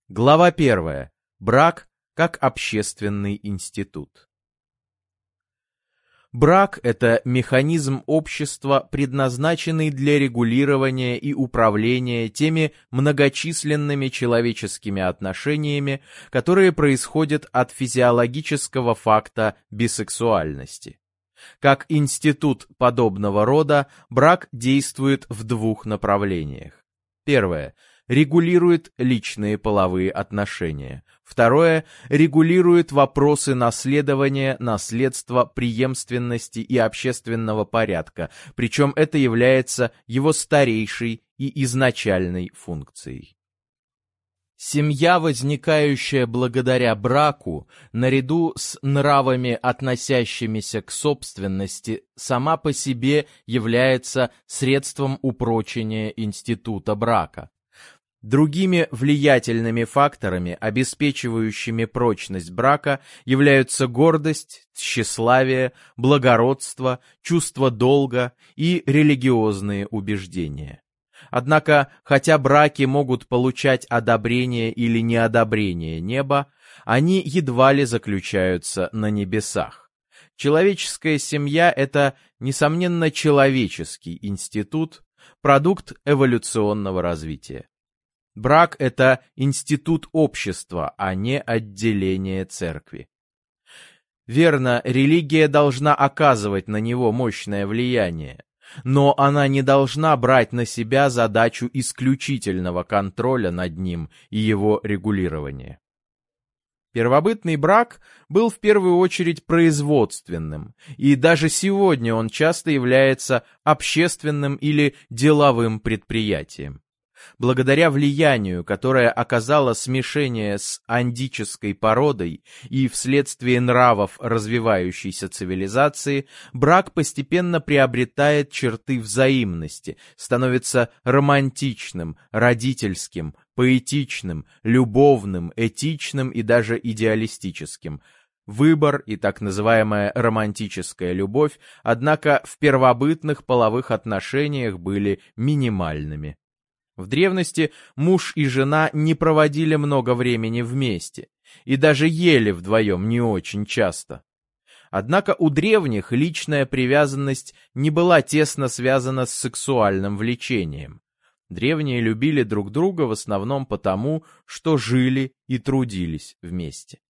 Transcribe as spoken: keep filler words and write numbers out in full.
Глава первая. Брак как общественный институт. Брак — это механизм общества, предназначенный для регулирования и управления теми многочисленными человеческими отношениями, которые происходят от физиологического факта бисексуальности. Как институт подобного рода, брак действует в двух направлениях. Первое — регулирует личные половые отношения. Второе — регулирует вопросы наследования, наследства, преемственности и общественного порядка, причем это является его старейшей и изначальной функцией. Семья, возникающая благодаря браку, наряду с нравами, относящимися к собственности, сама по себе является средством упрочения института брака. Другими влиятельными факторами, обеспечивающими прочность брака, являются гордость, тщеславие, благородство, чувство долга и религиозные убеждения. Однако, хотя браки могут получать одобрение или неодобрение неба, они едва ли заключаются на небесах. Человеческая семья — это, несомненно, человеческий институт, продукт эволюционного развития. Брак — это институт общества, а не отделение церкви. Верно, религия должна оказывать на него мощное влияние, но она не должна брать на себя задачу исключительного контроля над ним и его регулирования. Первобытный брак был в первую очередь производственным, и даже сегодня он часто является общественным или деловым предприятием. Благодаря влиянию, которое оказало смешение с андической породой и вследствие нравов развивающейся цивилизации, брак постепенно приобретает черты взаимности, становится романтичным, родительским, поэтичным, любовным, этичным и даже идеалистическим. Выбор и так называемая романтическая любовь, однако, в первобытных половых отношениях были минимальными. В древности муж и жена не проводили много времени вместе, и даже ели вдвоем не очень часто. Однако у древних личная привязанность не была тесно связана с сексуальным влечением. Древние любили друг друга в основном потому, что жили и трудились вместе.